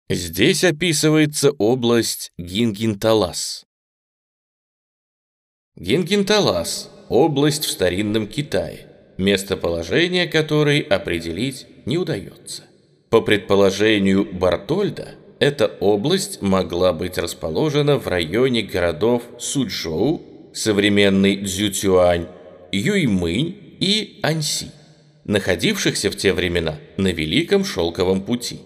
Здесь описывается область Гингинталас. Гингинталас – область в старинном Китае, местоположение которой определить не удается. По предположению Бартольда, эта область могла быть расположена в районе городов Суджоу, современный Цзюцюань, Юймынь и Аньси, находившихся в те времена на Великом Шелковом пути.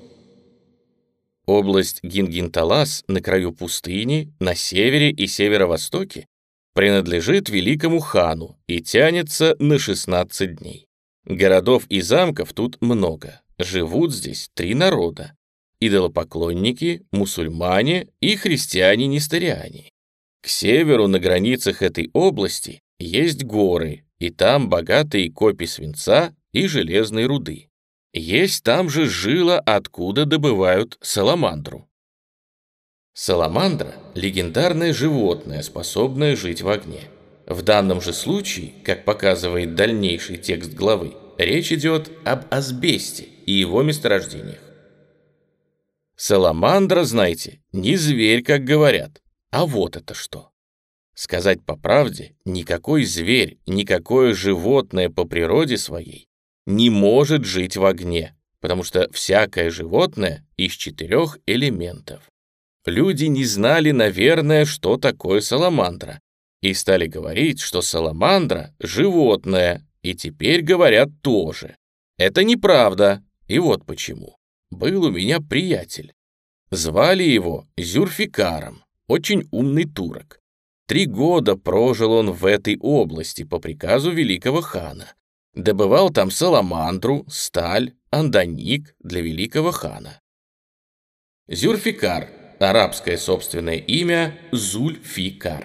Область Гингинталас на краю пустыни, на севере и северо-востоке принадлежит великому хану и тянется на 16 дней. Городов и замков тут много. Живут здесь 3 народа: идолопоклонники, мусульмане и христиане-несториане. К северу на границах этой области есть горы, и там богатые копи свинца и железной руды. Есть там же жила, откуда добывают саламандру. Саламандра – легендарное животное, способное жить в огне. В данном же случае, как показывает дальнейший текст главы, речь идет об асбесте и его месторождениях. Саламандра, знаете, не зверь, как говорят, а вот это что. Сказать по правде, никакой зверь, никакое животное по природе своей не может жить в огне, потому что всякое животное из 4 элементов. Люди не знали, наверное, что такое саламандра, и стали говорить, что саламандра — животное, и теперь говорят тоже. Это неправда, и вот почему. Был у меня приятель. Звали его Зюльфикаром, очень умный турок. 3 года прожил он в этой области по приказу великого хана. Добывал там саламандру, сталь, андоник для великого хана. Зюльфикар, арабское собственное имя Зульфикар.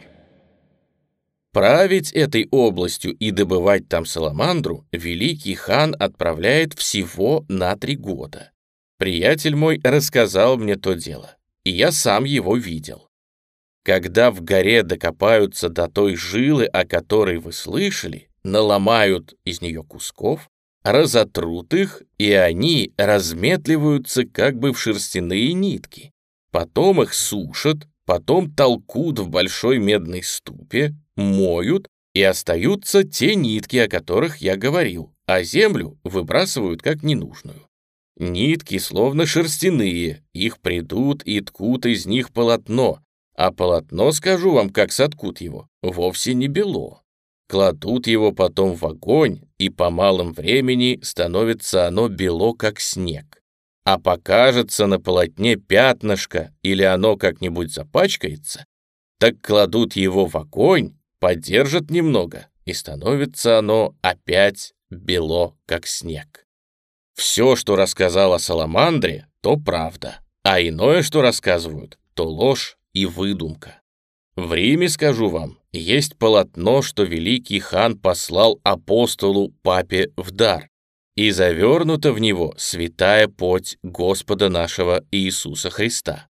Править этой областью и добывать там саламандру великий хан отправляет всего на 3 года. Приятель мой рассказал мне то дело, и я сам его видел. Когда в горе докопаются до той жилы, о которой вы слышали, наломают из нее кусков, разотрут их, и они разметливаются как бы в шерстяные нитки. Потом их сушат, потом толкут в большой медной ступе, моют, и остаются те нитки, о которых я говорил, а землю выбрасывают как ненужную. Нитки словно шерстяные, их придут и ткут из них полотно, а полотно, скажу вам, как соткут его, вовсе не бело. Кладут его потом в огонь, и по малом времени становится оно бело, как снег. А покажется на полотне пятнышко или оно как-нибудь запачкается, так кладут его в огонь, подержат немного, и становится оно опять бело, как снег. Все, что рассказал о саламандре, то правда, а иное, что рассказывают, то ложь и выдумка. В Риме, скажу вам, есть полотно, что великий хан послал апостолу Папе в дар, и завернута в него святая плоть Господа нашего Иисуса Христа.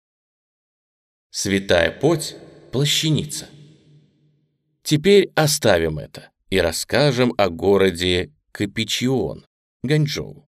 Святая плоть — плащаница. Теперь оставим это и расскажем о городе Капичион, Ганьчжоу.